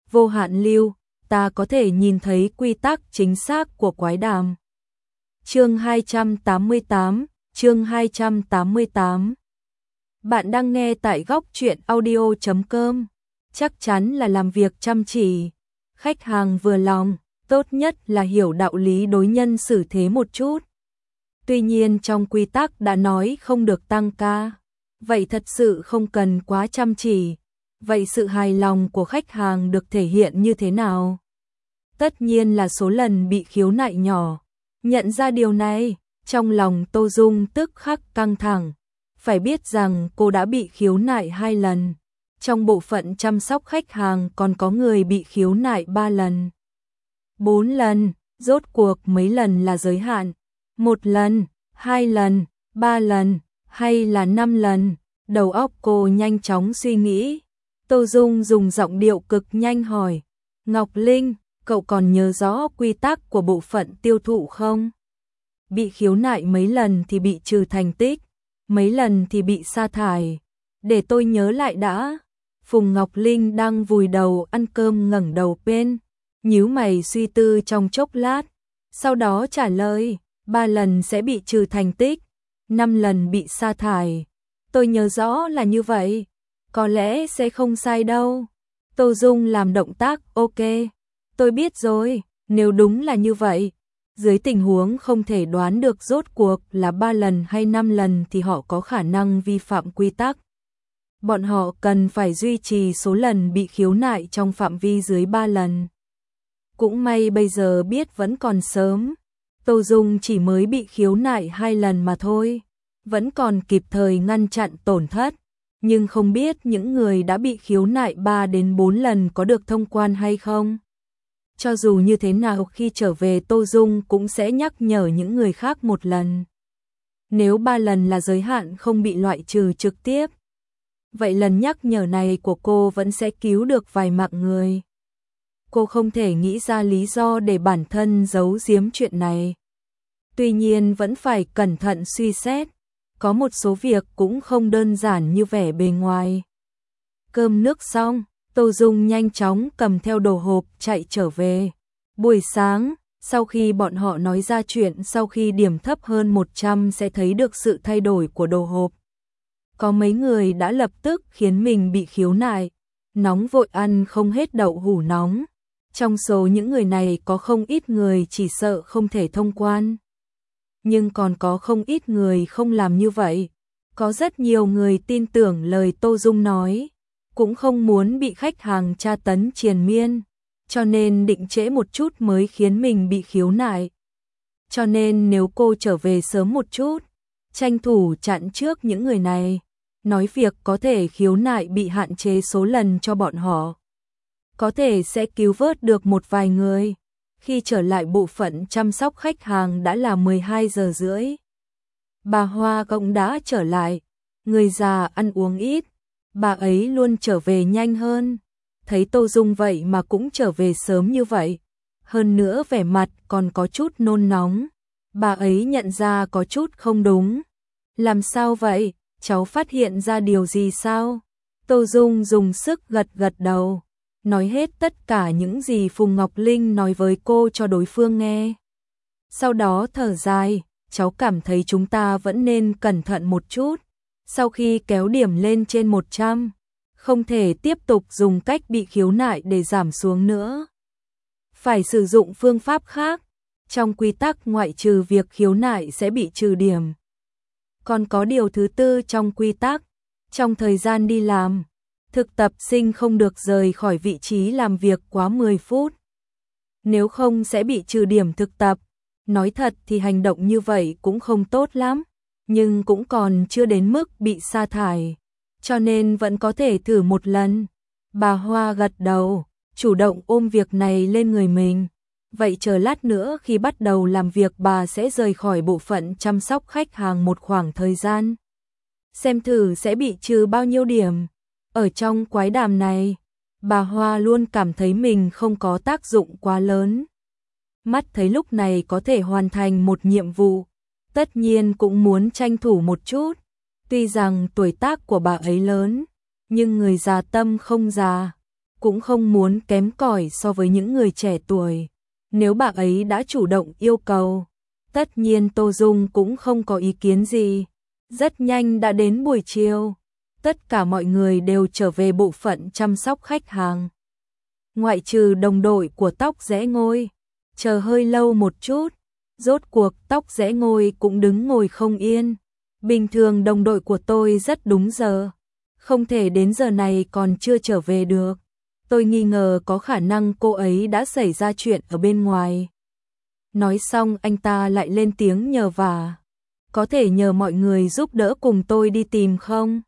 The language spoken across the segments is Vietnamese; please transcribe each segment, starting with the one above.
vô hạn lưu, ta có thể nhìn thấy quy tắc chính xác của quái đàm. Chương 288, chương 288. Bạn đang nghe tại góc truyện audio.com. Chắc chắn là làm việc chăm chỉ, khách hàng vừa lòng, tốt nhất là hiểu đạo lý đối nhân xử thế một chút. Tuy nhiên trong quy tắc đã nói không được tăng ca, vậy thật sự không cần quá chăm chỉ. Vậy sự hài lòng của khách hàng được thể hiện như thế nào? Tất nhiên là số lần bị khiếu nại nhỏ. Nhận ra điều này, trong lòng Tô Dung tức khắc căng thẳng. Phải biết rằng cô đã bị khiếu nại 2 lần. Trong bộ phận chăm sóc khách hàng còn có người bị khiếu nại 3 lần. 4 lần, rốt cuộc mấy lần là giới hạn? 1 lần, 2 lần, 3 lần, hay là 5 lần? Đầu óc cô nhanh chóng suy nghĩ. Tô Dung dùng giọng điệu cực nhanh hỏi, Ngọc Linh, cậu còn nhớ rõ quy tắc của bộ phận tiêu thụ không? Bị khiếu nại mấy lần thì bị trừ thành tích, mấy lần thì bị sa thải. Để tôi nhớ lại đã. Phùng Ngọc Linh đang vùi đầu ăn cơm ngẩng đầu lên, nhíu mày suy tư trong chốc lát, sau đó trả lời, 3 lần sẽ bị trừ thành tích, 5 lần bị sa thải. Tôi nhớ rõ là như vậy. Có lẽ sẽ không sai đâu. Tô Dung làm động tác ok. Tôi biết rồi, nếu đúng là như vậy, dưới tình huống không thể đoán được rốt cuộc là 3 lần hay 5 lần thì họ có khả năng vi phạm quy tắc. Bọn họ cần phải duy trì số lần bị khiếu nại trong phạm vi dưới 3 lần. Cũng may bây giờ biết vẫn còn sớm. Tô Dung chỉ mới bị khiếu nại 2 lần mà thôi, vẫn còn kịp thời ngăn chặn tổn thất. Nhưng không biết những người đã bị khiếu nại 3 đến 4 lần có được thông quan hay không. Cho dù như thế nào khi trở về Tô Dung cũng sẽ nhắc nhở những người khác 1 lần. Nếu 3 lần là giới hạn không bị loại trừ trực tiếp, vậy lần nhắc nhở này của cô vẫn sẽ cứu được vài mạng người. Cô không thể nghĩ ra lý do để bản thân giấu giếm chuyện này. Tuy nhiên vẫn phải cẩn thận suy xét. Có một số việc cũng không đơn giản như vẻ bề ngoài. Cơm nước xong, Tô Dung nhanh chóng cầm theo đồ hộp chạy trở về. Buổi sáng, sau khi bọn họ nói ra chuyện sau khi điểm thấp hơn 100 sẽ thấy được sự thay đổi của đồ hộp. Có mấy người đã lập tức khiến mình bị khiếu nại, nóng vội ăn không hết đậu hũ nóng. Trong số những người này có không ít người chỉ sợ không thể thông quan. Nhưng còn có không ít người không làm như vậy. Có rất nhiều người tin tưởng lời Tô Dung nói, cũng không muốn bị khách hàng tra tấn triền miên, cho nên định trễ một chút mới khiến mình bị khiếu nại. Cho nên nếu cô trở về sớm một chút, tranh thủ chặn trước những người này, nói việc có thể khiếu nại bị hạn chế số lần cho bọn họ, có thể sẽ cứu vớt được một vài người. Khi trở lại bộ phận chăm sóc khách hàng đã là 12 giờ rưỡi. Bà Hoa cũng đã trở lại, người già ăn uống ít, bà ấy luôn trở về nhanh hơn. Thấy Tô Dung vậy mà cũng trở về sớm như vậy, hơn nữa vẻ mặt còn có chút nôn nóng, bà ấy nhận ra có chút không đúng. Làm sao vậy, cháu phát hiện ra điều gì sao? Tô Dung dùng sức gật gật đầu, nói hết tất cả những gì Phùng Ngọc Linh nói với cô cho đối phương nghe. Sau đó thở dài, cháu cảm thấy chúng ta vẫn nên cẩn thận một chút. Sau khi kéo điểm lên trên 100, không thể tiếp tục dùng cách bị khiếu nại để giảm xuống nữa. Phải sử dụng phương pháp khác. Trong quy tắc ngoại trừ việc khiếu nại sẽ bị trừ điểm. Còn có điều thứ tư trong quy tắc, trong thời gian đi làm, thực tập sinh không được rời khỏi vị trí làm việc quá 10 phút. Nếu không sẽ bị trừ điểm thực tập. Nói thật thì hành động như vậy cũng không tốt lắm, nhưng cũng còn chưa đến mức bị sa thải, cho nên vẫn có thể thử một lần. Bà Hoa gật đầu, chủ động ôm việc này lên người mình. Vậy chờ lát nữa khi bắt đầu làm việc bà sẽ rời khỏi bộ phận chăm sóc khách hàng một khoảng thời gian. Xem thử sẽ bị trừ bao nhiêu điểm. Ở trong quái đàm này, bà Hoa luôn cảm thấy mình không có tác dụng quá lớn. Mắt thấy lúc này có thể hoàn thành một nhiệm vụ, tất nhiên cũng muốn tranh thủ một chút. Tuy rằng tuổi tác của bà ấy lớn, nhưng người già tâm không già. cũng không muốn kém cỏi so với những người trẻ tuổi. Nếu bạn ấy đã chủ động yêu cầu, tất nhiên Tô Dung cũng không có ý kiến gì. Rất nhanh đã đến buổi chiều, tất cả mọi người đều trở về bộ phận chăm sóc khách hàng. Ngoại trừ đồng đội của Tóc Rẽ Ngôi, chờ hơi lâu một chút, rốt cuộc Tóc Rẽ Ngôi cũng đứng ngồi không yên. Bình thường đồng đội của tôi rất đúng giờ, không thể đến giờ này còn chưa trở về được. Tôi nghi ngờ có khả năng cô ấy đã xảy ra chuyện ở bên ngoài. Nói xong anh ta lại lên tiếng nhờ vả. Có thể nhờ mọi người giúp đỡ cùng tôi đi tìm không?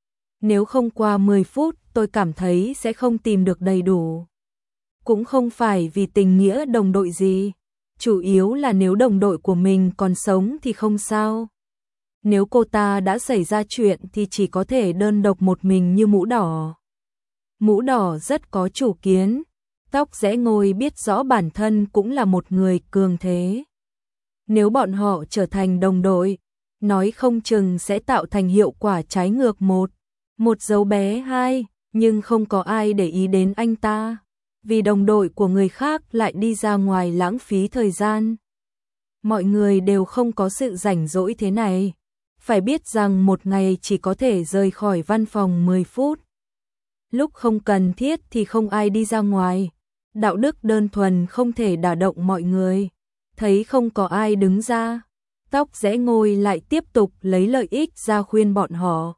Nếu không qua 10 phút tôi cảm thấy sẽ không tìm được đầy đủ. Cũng không phải vì tình nghĩa đồng đội gì. Chủ yếu là nếu đồng đội của mình còn sống thì không sao. Nếu cô ta đã xảy ra chuyện thì chỉ có thể đơn độc một mình như Mũ Đỏ. Mũ Đỏ rất có chủ kiến. Tóc Rẽ Ngôi biết rõ bản thân cũng là một người cường thế. Nếu bọn họ trở thành đồng đội, nói không chừng sẽ tạo thành hiệu quả trái ngược một dấu bé hai, nhưng không có ai để ý đến anh ta. Vì đồng đội của người khác lại đi ra ngoài lãng phí thời gian. Mọi người đều không có sự rảnh rỗi thế này. Phải biết rằng một ngày chỉ có thể rời khỏi văn phòng 10 phút. Lúc không cần thiết thì không ai đi ra ngoài. Đạo đức đơn thuần không thể đả động mọi người. Thấy không có ai đứng ra, Tóc Rẽ Ngôi lại tiếp tục lấy lợi ích ra khuyên bọn họ.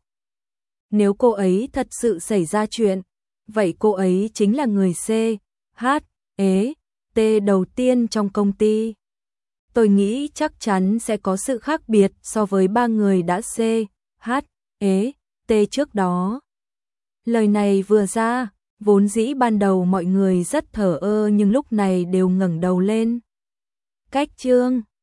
Nếu cô ấy thật sự xảy ra chuyện, vậy cô ấy chính là người C, H, E, T đầu tiên trong công ty. Tôi nghĩ chắc chắn sẽ có sự khác biệt so với 3 người đã C, H, E, T trước đó. Lời này vừa ra, vốn dĩ ban đầu mọi người rất thờ ơ nhưng lúc này đều ngẩng đầu lên. Cách chương